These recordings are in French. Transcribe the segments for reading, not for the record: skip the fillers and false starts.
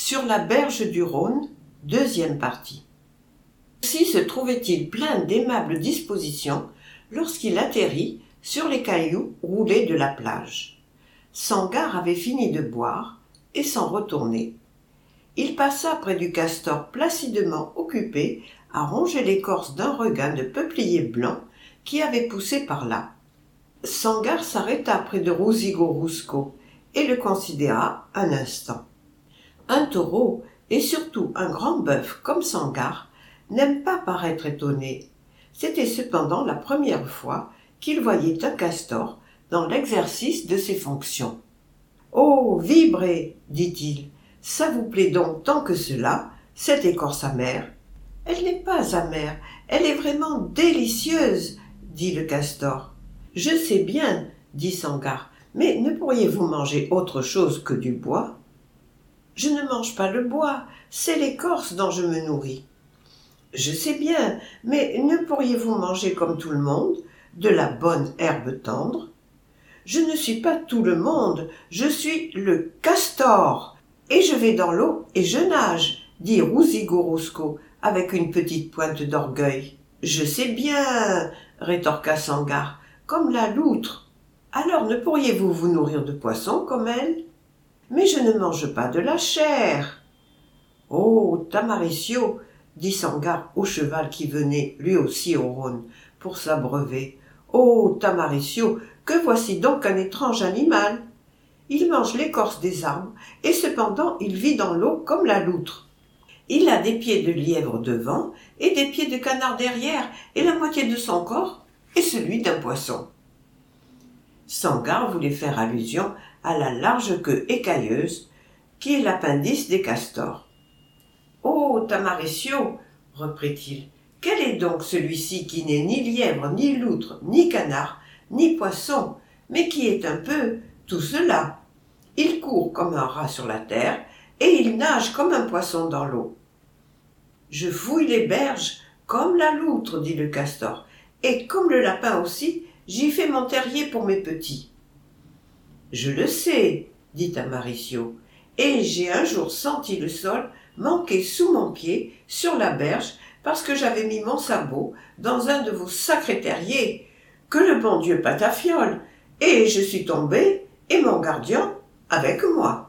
Sur la berge du Rhône, deuxième partie. Aussi se trouvait-il plein d'aimables dispositions lorsqu'il atterrit sur les cailloux roulés de la plage. Sangarre avait fini de boire et s'en retournait. Il passa près du castor placidement occupé à ronger l'écorce d'un regain de peuplier blanc qui avait poussé par là. Sangarre s'arrêta près de Rouzigo-Rousco et le considéra un instant. Un taureau, et surtout un grand bœuf comme Sangarre, n'aime pas paraître étonné. C'était cependant la première fois qu'il voyait un castor dans l'exercice de ses fonctions. « Oh, vibrez, dit-il, ça vous plaît donc tant que cela, cette écorce amère ?»« Elle n'est pas amère, elle est vraiment délicieuse, dit le castor. »« Je sais bien, dit Sangarre, mais ne pourriez-vous manger autre chose que du bois ?»« Je ne mange pas le bois, c'est l'écorce dont je me nourris. »« Je sais bien, mais ne pourriez-vous manger comme tout le monde, de la bonne herbe tendre ?»« Je ne suis pas tout le monde, je suis le castor, et je vais dans l'eau et je nage, dit Rouzigo-Rousco avec une petite pointe d'orgueil. « Je sais bien, rétorqua Sangarre, comme la loutre. Alors ne pourriez-vous vous nourrir de poissons comme elle ? Mais je ne mange pas de la chair. »« Oh, Tamaricio, dit Sangarre au cheval qui venait, lui aussi au Rhône, pour s'abreuver. Oh, Tamaricio, que voici donc un étrange animal. Il mange l'écorce des arbres, et cependant il vit dans l'eau comme la loutre. Il a des pieds de lièvre devant, et des pieds de canard derrière, et la moitié de son corps est celui d'un poisson. » Sangarre voulait faire allusion à la large queue écailleuse, qui est l'appendice des castors. « Oh, Tamaricio, reprit-il, quel est donc celui-ci qui n'est ni lièvre, ni loutre, ni canard, ni poisson, mais qui est un peu tout cela. Il court comme un rat sur la terre, et il nage comme un poisson dans l'eau. »« Je fouille les berges comme la loutre, dit le castor, et comme le lapin aussi, j'y fais mon terrier pour mes petits. »« Je le sais, dit Tamaricio, et j'ai un jour senti le sol manquer sous mon pied sur la berge parce que j'avais mis mon sabot dans un de vos sacrés terriers, que le bon Dieu patafiole, et je suis tombé, et mon gardien avec moi.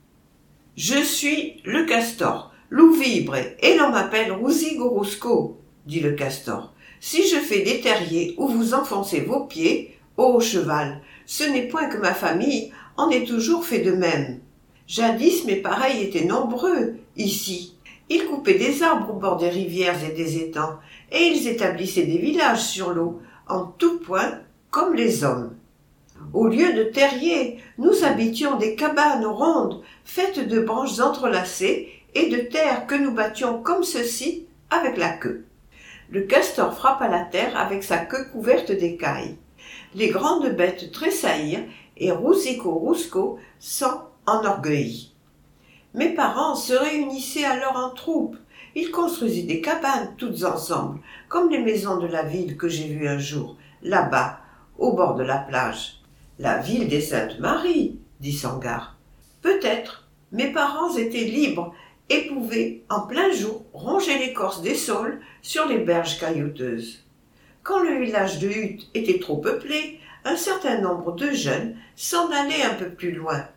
Je suis le castor, loup vibre, et l'on m'appelle Rouzigo-Rousco, dit le castor. Si je fais des terriers où vous enfoncez vos pieds, ô cheval, ce n'est point que ma famille en ait toujours fait de même. Jadis mes pareils étaient nombreux, ici. Ils coupaient des arbres au bord des rivières et des étangs, et ils établissaient des villages sur l'eau, en tout point, comme les hommes. Au lieu de terriers, nous habitions des cabanes rondes, faites de branches entrelacées et de terre que nous battions comme ceci avec la queue. » Le castor frappa la terre avec sa queue couverte d'écailles. Les grandes bêtes tressaillirent et Rouzigo-Rousco s'en enorgueillit. Mes parents se réunissaient alors en troupes. Ils construisaient des cabanes toutes ensemble, comme les maisons de la ville que j'ai vues un jour, là-bas, au bord de la plage. « La ville des Saintes-Maries, dit Sangarre. Peut-être, mes parents étaient libres et pouvaient, en plein jour, ronger l'écorce des saules sur les berges caillouteuses. Quand le village de Hutte était trop peuplé, un certain nombre de jeunes s'en allaient un peu plus loin.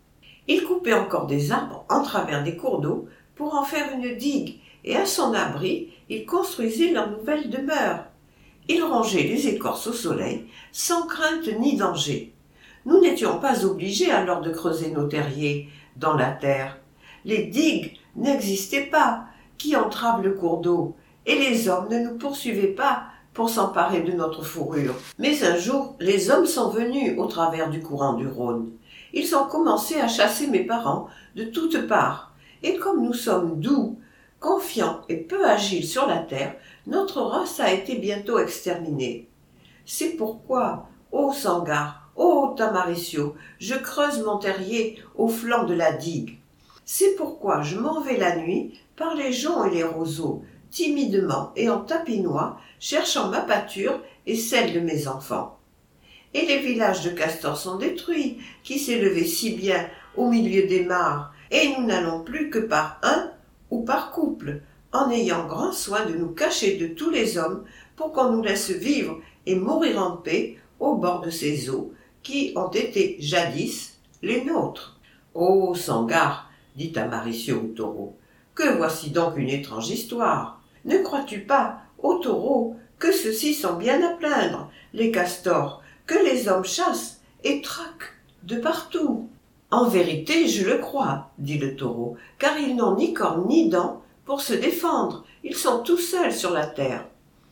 Ils coupaient encore des arbres en travers des cours d'eau pour en faire une digue, et à son abri, ils construisaient leur nouvelle demeure. Ils rongeaient les écorces au soleil, sans crainte ni danger. Nous n'étions pas obligés alors de creuser nos terriers dans la terre. Les digues n'existaient pas, qui entravent le cours d'eau, et les hommes ne nous poursuivaient pas pour s'emparer de notre fourrure. Mais un jour, les hommes sont venus au travers du courant du Rhône. Ils ont commencé à chasser mes parents de toutes parts, et comme nous sommes doux, confiants et peu agiles sur la terre, notre race a été bientôt exterminée. C'est pourquoi, ô Sangarre, ô Tamaricio, je creuse mon terrier au flanc de la digue. C'est pourquoi je m'en vais la nuit par les joncs et les roseaux, timidement et en tapinois, cherchant ma pâture et celle de mes enfants. Et les villages de castors sont détruits, qui s'élevaient si bien au milieu des mares, et nous n'allons plus que par un ou par couple, en ayant grand soin de nous cacher de tous les hommes pour qu'on nous laisse vivre et mourir en paix au bord de ces eaux qui ont été jadis les nôtres. »« Oh, Sangarre, dit Amaricio au taureau, que voici donc une étrange histoire. Ne crois-tu pas, ô taureau, que ceux-ci sont bien à plaindre, les castors, que les hommes chassent et traquent de partout ?»« En vérité, je le crois, dit le taureau, car ils n'ont ni cornes ni dents pour se défendre, ils sont tout seuls sur la terre.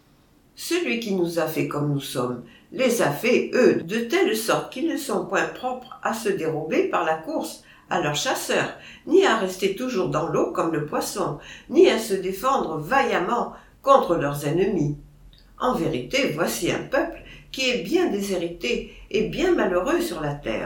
Celui qui nous a fait comme nous sommes, les a fait, eux, de telle sorte qu'ils ne sont point propres à se dérober par la course à leurs chasseurs, ni à rester toujours dans l'eau comme le poisson, ni à se défendre vaillamment contre leurs ennemis. En vérité, voici un peuple qui est bien déshérité et bien malheureux sur la terre. »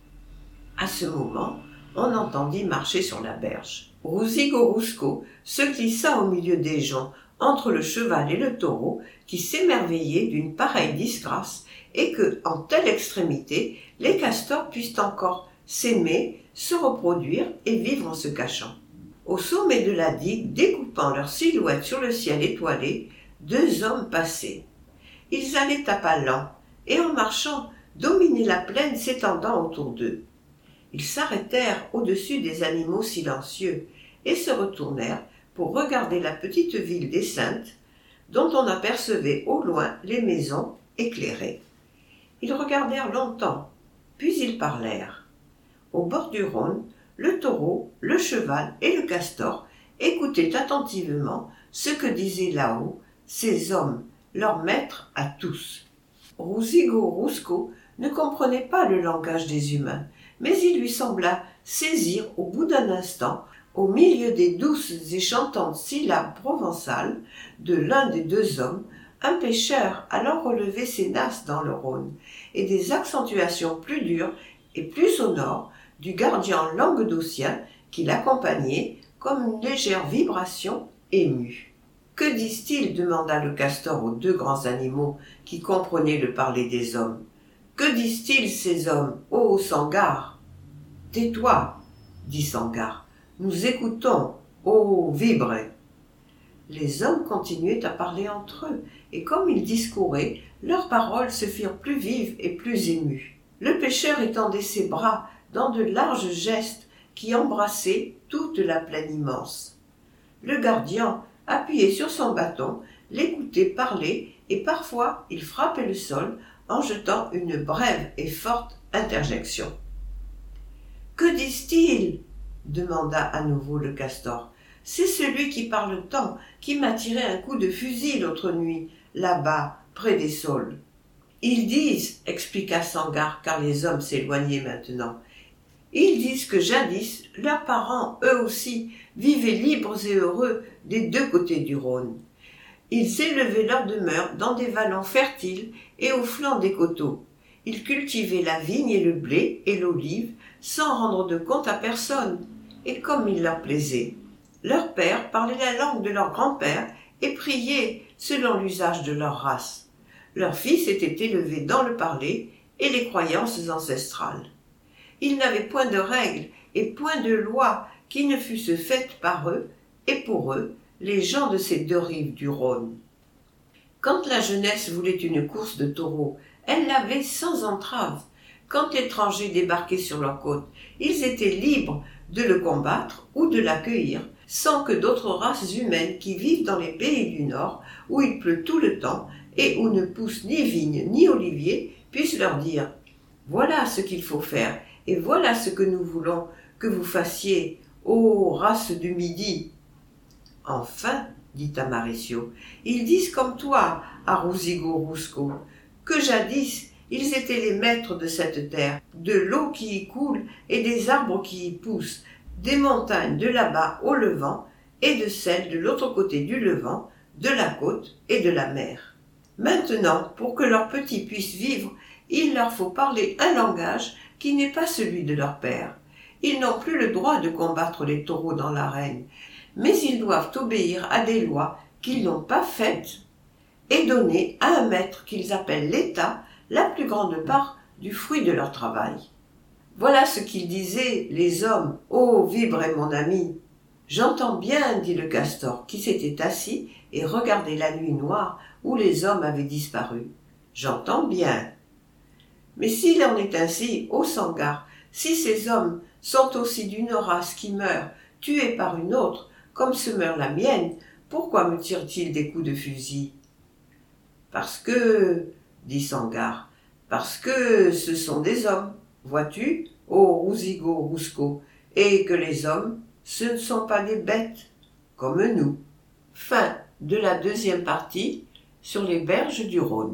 À ce moment, on entendit marcher sur la berge. Rouzigo-Rousco se glissa au milieu des gens, entre le cheval et le taureau, qui s'émerveillaient d'une pareille disgrâce, et que, en telle extrémité, les castors puissent encore s'aimer, se reproduire et vivre en se cachant. Au sommet de la digue, découpant leurs silhouettes sur le ciel étoilé, deux hommes passaient. Ils allaient à pas lents, et en marchant, dominaient la plaine s'étendant autour d'eux. Ils s'arrêtèrent au-dessus des animaux silencieux, et se retournèrent pour regarder la petite ville des Saintes, dont on apercevait au loin les maisons éclairées. Ils regardèrent longtemps, puis ils parlèrent. Au bord du Rhône, le taureau, le cheval et le castor écoutaient attentivement ce que disaient là-haut ces hommes, leurs maîtres à tous. Rouzigo-Rousco ne comprenait pas le langage des humains, mais il lui sembla saisir au bout d'un instant, au milieu des douces et chantantes syllabes provençales de l'un des deux hommes, un pêcheur allant relever ses nasses dans le Rhône, et des accentuations plus dures et plus sonores du gardien languedocien qui l'accompagnait comme une légère vibration émue. « Que disent-ils » demanda le castor aux deux grands animaux qui comprenaient le parler des hommes. « Que disent-ils ces hommes, ô Sangarre ?»« Tais-toi, dit Sangarre, nous écoutons, ô Vibre. » Les hommes continuaient à parler entre eux, et comme ils discouraient, leurs paroles se firent plus vives et plus émues. Le pêcheur étendait ses bras dans de larges gestes qui embrassaient toute la plaine immense. Le gardien, appuyé sur son bâton, l'écoutait parler, et parfois il frappait le sol en jetant une brève et forte interjection. « Que disent-ils » demanda à nouveau le castor. « C'est celui qui parle tant, qui m'a tiré un coup de fusil l'autre nuit, là-bas, près des saules. »« Ils disent, expliqua Sangarre, car les hommes s'éloignaient maintenant, ils disent que jadis, leurs parents, eux aussi, vivaient libres et heureux des deux côtés du Rhône. Ils élevaient leur demeure dans des vallons fertiles et au flanc des coteaux. Ils cultivaient la vigne et le blé et l'olive sans rendre de compte à personne, et comme il leur plaisait. Leur père parlait la langue de leur grand-père et priait selon l'usage de leur race. Leurs fils étaient élevés dans le parler et les croyances ancestrales. Ils n'avaient point de règles et point de lois qui ne fussent faites par eux et pour eux, les gens de ces deux rives du Rhône. Quand la jeunesse voulait une course de taureaux, elle l'avait sans entrave. Quand l'étranger débarquait sur leur côte, ils étaient libres de le combattre ou de l'accueillir, sans que d'autres races humaines qui vivent dans les pays du Nord, où il pleut tout le temps et où ne poussent ni vignes ni oliviers, puissent leur dire « Voilà ce qu'il faut faire, et voilà ce que nous voulons que vous fassiez, ô race du Midi !» Enfin, dit Amaricio, ils disent comme toi, à Rouzigo-Rousco, que jadis ils étaient les maîtres de cette terre, de l'eau qui y coule et des arbres qui y poussent, des montagnes de là-bas au Levant et de celles de l'autre côté du Levant, de la côte et de la mer. Maintenant, pour que leurs petits puissent vivre, il leur faut parler un langage qui n'est pas celui de leur père. Ils n'ont plus le droit de combattre les taureaux dans l'arène, mais ils doivent obéir à des lois qu'ils n'ont pas faites et donner à un maître qu'ils appellent l'État la plus grande part du fruit de leur travail. Voilà ce qu'ils disaient, les hommes. Oh, vibrez mon ami. J'entends bien, dit le castor, qui s'était assis et regardait la nuit noire où les hommes avaient disparu. J'entends bien. Mais s'il en est ainsi, ô Sangar, si ces hommes sont aussi d'une race qui meurt, tués par une autre, comme se meurt la mienne, pourquoi me tirent-ils des coups de fusil? Parce que, dit Sangar, parce que ce sont des hommes, vois-tu, ô Rousigo-Rousco, et que les hommes, ce ne sont pas des bêtes, comme nous. Fin de la deuxième partie sur les berges du Rhône.